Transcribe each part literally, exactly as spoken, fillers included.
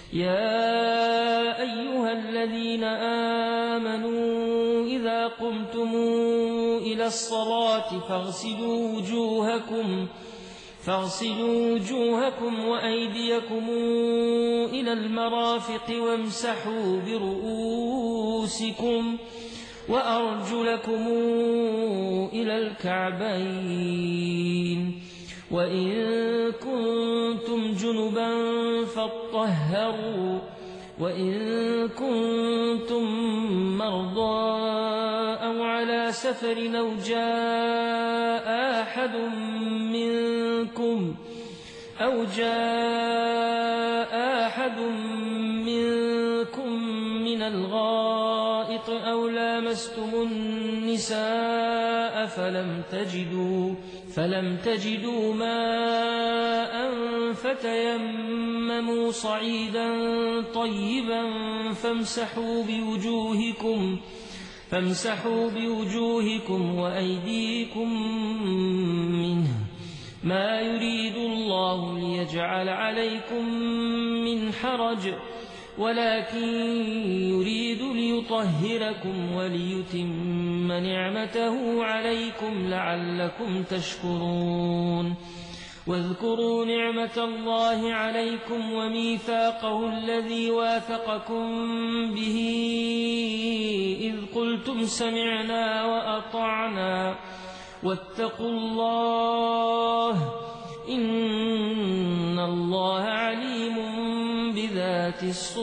يا أيها الذين آمنوا إذا قمتم إلى الصلاة فاغسلوا وجوهكم فاغسلوا وجوهكم وأيديكم إلى المرافق وامسحوا برؤوسكم وأرجلكم إلى الكعبين وإن كنتم جنبا فاطهروا وإن كنتم مرضى أو على سفر أو جاء أحد منكم أو جاء أحد منكم من الغائط أو لامستم النساء فلم تجدوا فلم تجدوا ماء فتيمموا صعيدا طيبا فامسحوا بوجوهكم فامسحوا بوجوهكم وأيديكم منه ما يريد الله ليجعل عليكم من حرج ولكن يريد ليطهركم وليتم نعمته عليكم لعلكم تشكرون واذكروا نعمة الله عليكم وميثاقه الذي واثقكم به إذ قلتم سمعنا وأطعنا واتقوا الله إن الله عليم بذات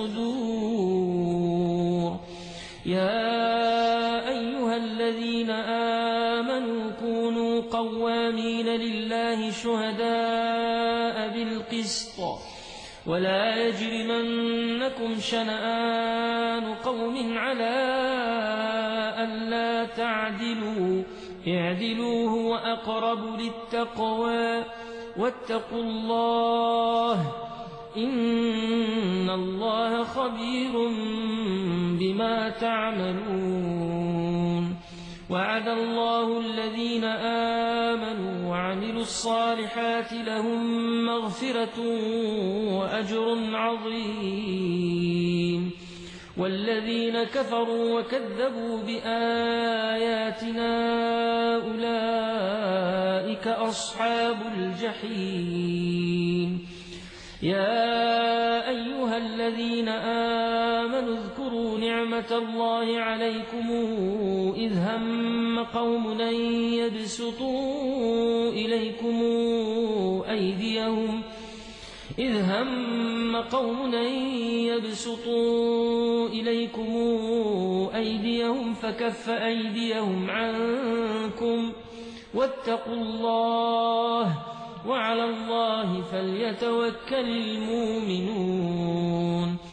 الصدور يا أيها الذين آمنوا كونوا قوامين لله شهداء بالقسط ولا يجرمنكم شنآن قوم على ألا تعدلوا اعدلوا هو أقرب للتقوى واتقوا الله إن الله خبير بما تعملون وعد الله الذين آمنوا وعملوا الصالحات لهم مغفرة وأجر عظيم والذين كفروا وكذبوا بآياتنا أولئك أصحاب الجحيم يا أيها الذين آمنوا اذكروا نعمة الله عليكم إذ هم قوم أن يبسطوا إليكم أيديهم إذ هم قوم أن يبسطوا إليكم أيديهم فكف أيديهم عنكم واتقوا الله وعلى الله فليتوكل المؤمنون